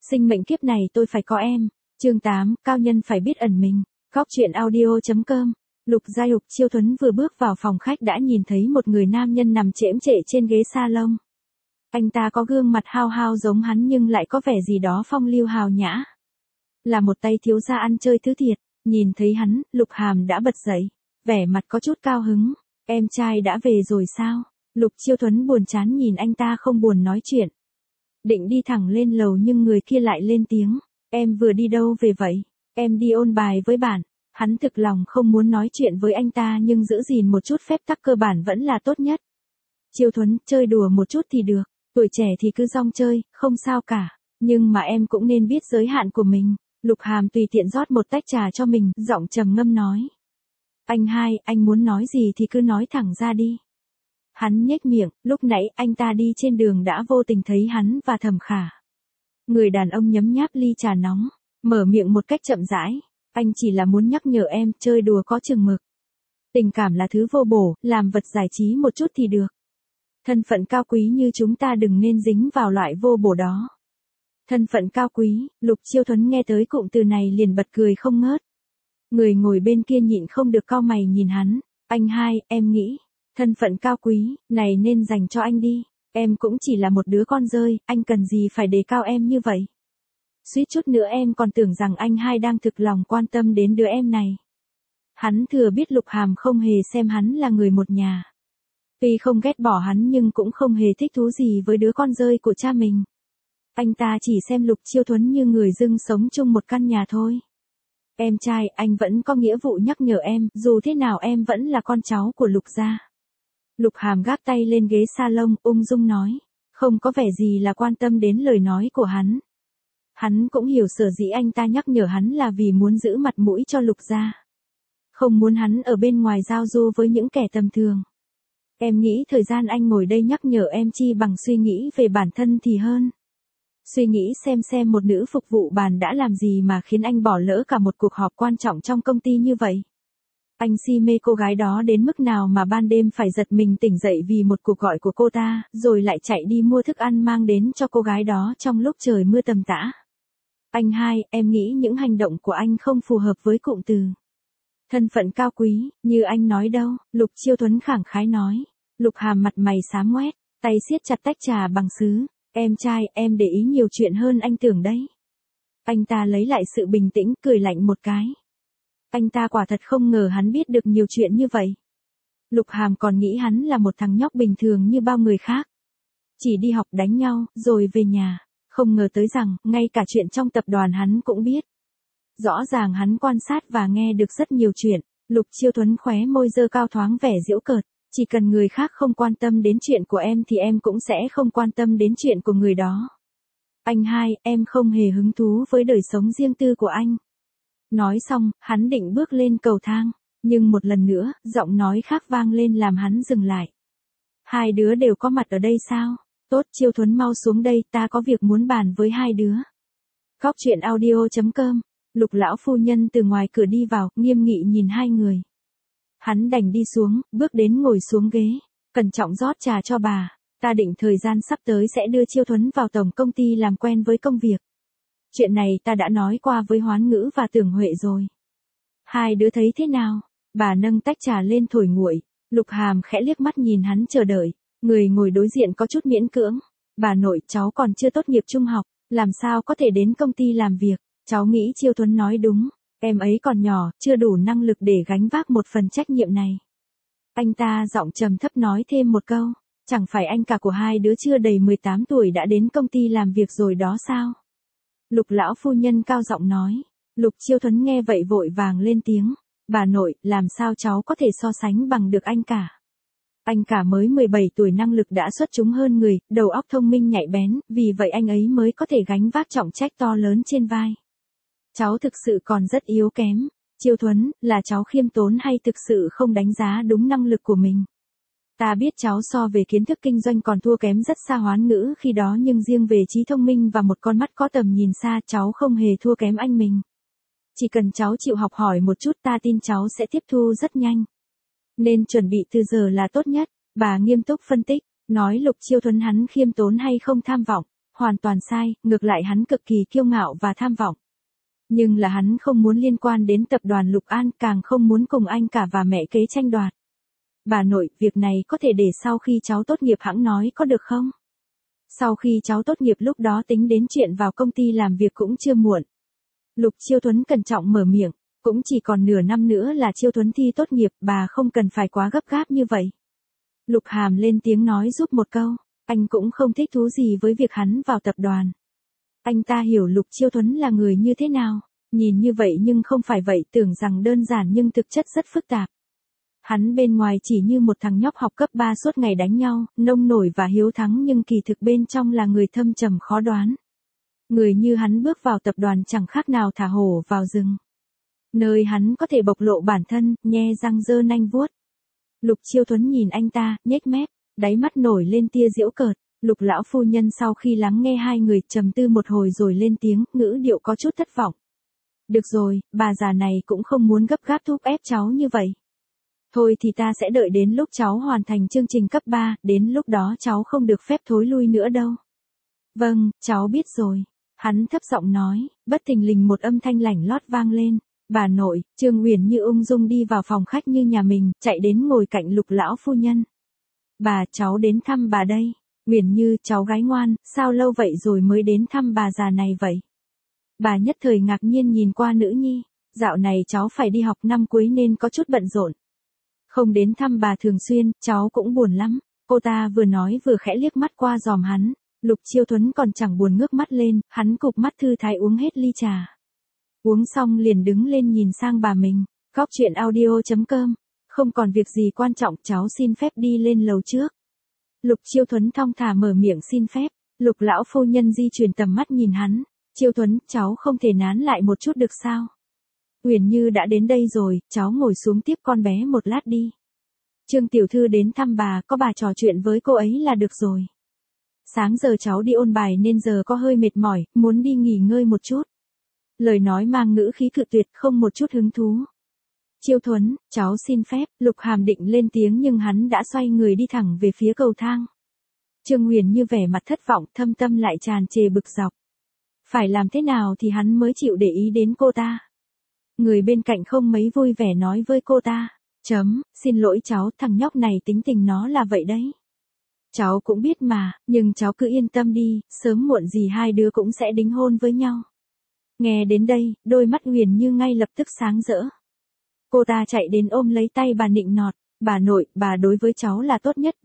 Sinh mệnh kiếp này tôi phải có em. Chương 8, cao nhân phải biết ẩn mình. Góc truyện audio.com. Lục Gia Dục Chiêu Thuấn vừa bước vào phòng khách đã nhìn thấy một người nam nhân nằm chễm chệ trên ghế salon. Anh ta có gương mặt hao hao giống hắn nhưng lại có vẻ gì đó phong lưu hào nhã. Là một tay thiếu gia ăn chơi thứ thiệt, nhìn thấy hắn, Lục Hàm đã bật dậy, vẻ mặt có chút cao hứng. Em trai đã về rồi sao? Lục Chiêu Thuấn buồn chán nhìn anh ta không buồn nói chuyện. Định đi thẳng lên lầu nhưng người kia lại lên tiếng. Em vừa đi đâu về vậy? Em đi ôn bài với bạn. Hắn thực lòng không muốn nói chuyện với anh ta nhưng giữ gìn một chút phép tắc cơ bản vẫn là tốt nhất. Chiêu Thuấn, chơi đùa một chút thì được, tuổi trẻ thì cứ rong chơi, không sao cả. Nhưng mà em cũng nên biết giới hạn của mình. Lục Hàm tùy tiện rót một tách trà cho mình, giọng trầm ngâm nói. Anh hai, anh muốn nói gì thì cứ nói thẳng ra đi. Hắn nhếch miệng, lúc nãy anh ta đi trên đường đã vô tình thấy hắn và Thẩm Khả. Người đàn ông nhấm nháp ly trà nóng, mở miệng một cách chậm rãi. Anh chỉ là muốn nhắc nhở em, chơi đùa có chừng mực. Tình cảm là thứ vô bổ, làm vật giải trí một chút thì được. Thân phận cao quý như chúng ta đừng nên dính vào loại vô bổ đó. Thân phận cao quý, Lục Chiêu Thuấn nghe tới cụm từ này liền bật cười không ngớt. Người ngồi bên kia nhịn không được cau mày nhìn hắn. Anh hai, em nghĩ, thân phận cao quý, này nên dành cho anh đi. Em cũng chỉ là một đứa con rơi, anh cần gì phải đề cao em như vậy. Suýt chút nữa em còn tưởng rằng anh hai đang thực lòng quan tâm đến đứa em này. Hắn thừa biết Lục Hàm không hề xem hắn là người một nhà. Tuy không ghét bỏ hắn nhưng cũng không hề thích thú gì với đứa con rơi của cha mình. Anh ta chỉ xem Lục Chiêu Thuấn như người dưng sống chung một căn nhà thôi. Em trai, anh vẫn có nghĩa vụ nhắc nhở em, dù thế nào em vẫn là con cháu của Lục gia. Lục Hàm gác tay lên ghế salon, ung dung nói. Không có vẻ gì là quan tâm đến lời nói của hắn. Hắn cũng hiểu sở dĩ anh ta nhắc nhở hắn là vì muốn giữ mặt mũi cho Lục gia. Không muốn hắn ở bên ngoài giao du với những kẻ tầm thường. Em nghĩ thời gian anh ngồi đây nhắc nhở em chi bằng suy nghĩ về bản thân thì hơn. Suy nghĩ xem một nữ phục vụ bàn đã làm gì mà khiến anh bỏ lỡ cả một cuộc họp quan trọng trong công ty như vậy. Anh si mê cô gái đó đến mức nào mà ban đêm phải giật mình tỉnh dậy vì một cuộc gọi của cô ta, rồi lại chạy đi mua thức ăn mang đến cho cô gái đó trong lúc trời mưa tầm tã. Anh hai, em nghĩ những hành động của anh không phù hợp với cụm từ thân phận cao quý, như anh nói đâu, Lục Chiêu Thuấn khẳng khái nói. Lục Hàm mặt mày xám ngoét, tay siết chặt tách trà bằng sứ. Em trai, em để ý nhiều chuyện hơn anh tưởng đấy. Anh ta lấy lại sự bình tĩnh, cười lạnh một cái. Anh ta quả thật không ngờ hắn biết được nhiều chuyện như vậy. Lục Hàm còn nghĩ hắn là một thằng nhóc bình thường như bao người khác. Chỉ đi học đánh nhau, rồi về nhà. Không ngờ tới rằng, ngay cả chuyện trong tập đoàn hắn cũng biết. Rõ ràng hắn quan sát và nghe được rất nhiều chuyện. Lục Chiêu Thuấn khóe môi dơ cao thoáng vẻ giễu cợt. Chỉ cần người khác không quan tâm đến chuyện của em thì em cũng sẽ không quan tâm đến chuyện của người đó. Anh hai, em không hề hứng thú với đời sống riêng tư của anh. Nói xong, hắn định bước lên cầu thang. Nhưng một lần nữa, giọng nói khác vang lên làm hắn dừng lại. Hai đứa đều có mặt ở đây sao? Tốt, Chiêu Thuấn mau xuống đây, ta có việc muốn bàn với hai đứa. Góc truyện audio.com. Lục lão phu nhân từ ngoài cửa đi vào, nghiêm nghị nhìn hai người. Hắn đành đi xuống, bước đến ngồi xuống ghế, cẩn trọng rót trà cho bà. Ta định thời gian sắp tới sẽ đưa Chiêu Thuấn vào tổng công ty làm quen với công việc. Chuyện này ta đã nói qua với Hoán Ngữ và Tưởng Huệ rồi. Hai đứa thấy thế nào? Bà nâng tách trà lên thổi nguội. Lục Hàm khẽ liếc mắt nhìn hắn chờ đợi. Người ngồi đối diện có chút miễn cưỡng. Bà nội, cháu còn chưa tốt nghiệp trung học, làm sao có thể đến công ty làm việc? Cháu nghĩ Chiêu Thuấn nói đúng. Em ấy còn nhỏ, chưa đủ năng lực để gánh vác một phần trách nhiệm này. Anh ta giọng trầm thấp nói thêm một câu. Chẳng phải anh cả của hai đứa chưa đầy 18 tuổi đã đến công ty làm việc rồi đó sao? Lục lão phu nhân cao giọng nói. Lục Chiêu Thuấn nghe vậy vội vàng lên tiếng. Bà nội, làm sao cháu có thể so sánh bằng được anh cả? Anh cả mới 17 tuổi năng lực đã xuất chúng hơn người, đầu óc thông minh nhạy bén, vì vậy anh ấy mới có thể gánh vác trọng trách to lớn trên vai. Cháu thực sự còn rất yếu kém. Chiêu Thuấn, là cháu khiêm tốn hay thực sự không đánh giá đúng năng lực của mình? Ta biết cháu so về kiến thức kinh doanh còn thua kém rất xa Hoán Ngữ khi đó nhưng riêng về trí thông minh và một con mắt có tầm nhìn xa cháu không hề thua kém anh mình. Chỉ cần cháu chịu học hỏi một chút ta tin cháu sẽ tiếp thu rất nhanh. Nên chuẩn bị từ giờ là tốt nhất, bà nghiêm túc phân tích, nói Lục Chiêu Thuấn hắn khiêm tốn hay không tham vọng. hoàn toàn sai, ngược lại hắn cực kỳ kiêu ngạo và tham vọng. Nhưng là hắn không muốn liên quan đến tập đoàn Lục An, càng không muốn cùng anh cả và mẹ kế tranh đoạt. Bà nội, việc này có thể để sau khi cháu tốt nghiệp hẵng nói có được không? Sau khi cháu tốt nghiệp lúc đó tính đến chuyện vào công ty làm việc cũng chưa muộn. Lục Chiêu Thuấn cẩn trọng mở miệng, cũng chỉ còn nửa năm nữa là Chiêu Thuấn thi tốt nghiệp, bà không cần phải quá gấp gáp như vậy. Lục Hàm lên tiếng nói giúp một câu, anh cũng không thích thú gì với việc hắn vào tập đoàn. Anh ta hiểu Lục Chiêu Thuấn là người như thế nào, nhìn như vậy nhưng không phải vậy, tưởng rằng đơn giản nhưng thực chất rất phức tạp. Hắn bên ngoài chỉ như một thằng nhóc học cấp 3 suốt ngày đánh nhau, nông nổi và hiếu thắng, nhưng kỳ thực bên trong là người thâm trầm khó đoán. Người như hắn bước vào tập đoàn chẳng khác nào thả hổ vào rừng. Nơi hắn có thể bộc lộ bản thân, nhe răng giơ nanh vuốt. Lục Chiêu Thuấn nhìn anh ta, nhếch mép, đáy mắt nổi lên tia giễu cợt. Lục lão phu nhân sau khi lắng nghe hai người trầm tư một hồi rồi lên tiếng, ngữ điệu có chút thất vọng. Được rồi, bà già này cũng không muốn gấp gáp thúc ép cháu như vậy. Thôi thì ta sẽ đợi đến lúc cháu hoàn thành chương trình cấp 3, đến lúc đó cháu không được phép thối lui nữa đâu. Vâng, cháu biết rồi. Hắn thấp giọng nói, bất thình lình một âm thanh lảnh lót vang lên. Bà nội, Trương Uyển Như ung dung đi vào phòng khách như nhà mình, chạy đến ngồi cạnh Lục lão phu nhân. Bà, cháu đến thăm bà đây. Uyển Như, cháu gái ngoan, sao lâu vậy rồi mới đến thăm bà già này vậy? Bà nhất thời ngạc nhiên nhìn qua nữ nhi, dạo này cháu phải đi học năm cuối nên có chút bận rộn. Không đến thăm bà thường xuyên, cháu cũng buồn lắm. Cô ta vừa nói vừa khẽ liếc mắt qua giòm hắn. Lục Chiêu Thuấn còn chẳng buồn ngước mắt lên, hắn cụp mắt thư thái uống hết ly trà. Uống xong liền đứng lên nhìn sang bà mình. Góc chuyện audio.com. Không còn việc gì quan trọng, cháu xin phép đi lên lầu trước. Lục Chiêu Thuấn thong thả mở miệng xin phép. Lục lão phu nhân di chuyển tầm mắt nhìn hắn. Chiêu Thuấn, cháu không thể nán lại một chút được sao? Uyển Như đã đến đây rồi, cháu ngồi xuống tiếp con bé một lát đi. Trương tiểu thư đến thăm bà, có bà trò chuyện với cô ấy là được rồi. Sáng giờ cháu đi ôn bài nên giờ có hơi mệt mỏi, muốn đi nghỉ ngơi một chút. Lời nói mang ngữ khí cự tuyệt, không một chút hứng thú. Chiêu Thuấn, cháu xin phép. Lục Hàm định lên tiếng nhưng hắn đã xoay người đi thẳng về phía cầu thang. Trương Uyển Như vẻ mặt thất vọng, thâm tâm lại tràn trề bực dọc. Phải làm thế nào thì hắn mới chịu để ý đến cô ta? Người bên cạnh không mấy vui vẻ nói với cô ta. Xin lỗi cháu, thằng nhóc này tính tình nó là vậy đấy. Cháu cũng biết mà, nhưng cháu cứ yên tâm đi, sớm muộn gì hai đứa cũng sẽ đính hôn với nhau. Nghe đến đây, đôi mắt Uyển Như ngay lập tức sáng rỡ. Cô ta chạy đến ôm lấy tay bà nịnh nọt, bà nội, bà đối với cháu là tốt nhất,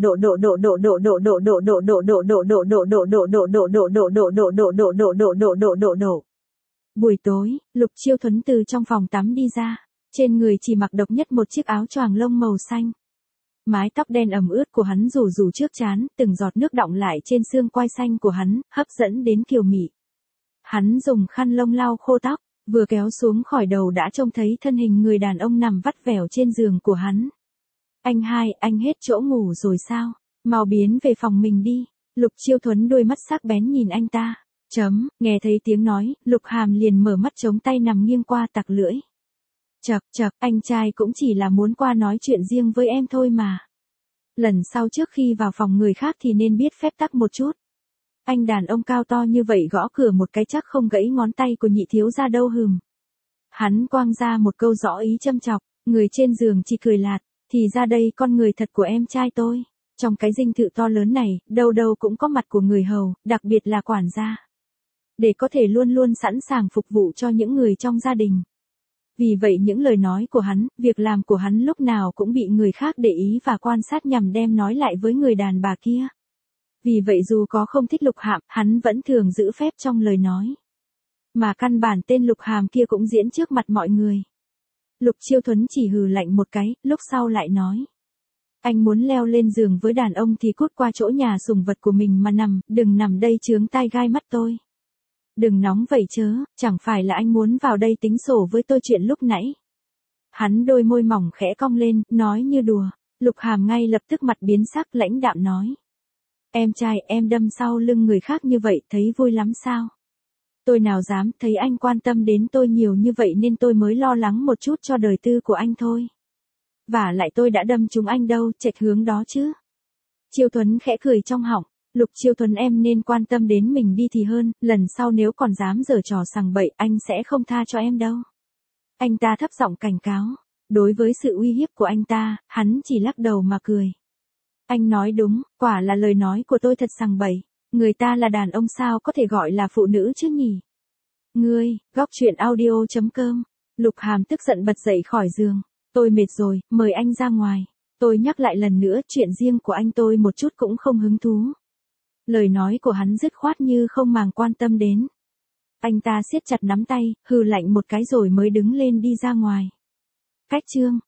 Buổi tối, Lục Chiêu Thuấn từ trong phòng tắm đi ra, trên người chỉ mặc độc nhất một chiếc áo choàng lông màu xanh. Mái tóc đen ẩm ướt của hắn rủ rủ trước trán, từng giọt nước đọng lại trên xương quai xanh của hắn, hấp dẫn đến kiều mị. Hắn dùng khăn lông lau khô tóc, vừa kéo xuống khỏi đầu đã trông thấy thân hình người đàn ông nằm vắt vẻo trên giường của hắn. Anh hai, anh hết chỗ ngủ rồi sao? Mau biến về phòng mình đi. Lục Chiêu Thuấn đôi mắt sắc bén nhìn anh ta. Nghe thấy tiếng nói, Lục Hàm liền mở mắt chống tay nằm nghiêng qua tặc lưỡi. Chậc, anh trai cũng chỉ là muốn qua nói chuyện riêng với em thôi mà. Lần sau trước khi vào phòng người khác thì nên biết phép tắc một chút. Anh đàn ông cao to như vậy gõ cửa một cái chắc không gãy ngón tay của nhị thiếu gia đâu hừm. Hắn quang ra một câu rõ ý châm chọc, người trên giường chỉ cười lạt, thì ra đây con người thật của em trai tôi. Trong cái dinh thự to lớn này, đâu đâu cũng có mặt của người hầu, đặc biệt là quản gia. Để có thể luôn luôn sẵn sàng phục vụ cho những người trong gia đình. Vì vậy những lời nói của hắn, việc làm của hắn lúc nào cũng bị người khác để ý và quan sát nhằm đem nói lại với người đàn bà kia. Vì vậy dù có không thích Lục Hàm, hắn vẫn thường giữ phép trong lời nói. Mà căn bản tên Lục Hàm kia cũng diễn trước mặt mọi người. Lục Chiêu Thuấn chỉ hừ lạnh một cái, lúc sau lại nói. Anh muốn leo lên giường với đàn ông thì cút qua chỗ nhà sủng vật của mình mà nằm, đừng nằm đây chướng tai gai mắt tôi. Đừng nóng vậy chớ, chẳng phải là anh muốn vào đây tính sổ với tôi chuyện lúc nãy. Hắn đôi môi mỏng khẽ cong lên, nói như đùa. Lục Hàm ngay lập tức mặt biến sắc, lãnh đạm nói. Em trai, em đâm sau lưng người khác như vậy, thấy vui lắm sao? Tôi nào dám, thấy anh quan tâm đến tôi nhiều như vậy nên tôi mới lo lắng một chút cho đời tư của anh thôi. Vả lại tôi đã đâm trúng anh đâu, chệch hướng đó chứ. Chiêu Thuấn khẽ cười trong họng, Lục Chiêu Tuấn em nên quan tâm đến mình đi thì hơn, lần sau nếu còn dám giở trò sằng bậy anh sẽ không tha cho em đâu. Anh ta thấp giọng cảnh cáo. Đối với sự uy hiếp của anh ta, hắn chỉ lắc đầu mà cười. Anh nói đúng, quả là lời nói của tôi thật sằng bậy. Người ta là đàn ông sao có thể gọi là phụ nữ chứ nhỉ? Ngươi, góc chuyện audio.com. Lục Hàm tức giận bật dậy khỏi giường. Tôi mệt rồi, mời anh ra ngoài. Tôi nhắc lại lần nữa, chuyện riêng của anh tôi một chút cũng không hứng thú. Lời nói của hắn dứt khoát như không màng quan tâm đến. Anh ta siết chặt nắm tay, hừ lạnh một cái rồi mới đứng lên đi ra ngoài. Cách chương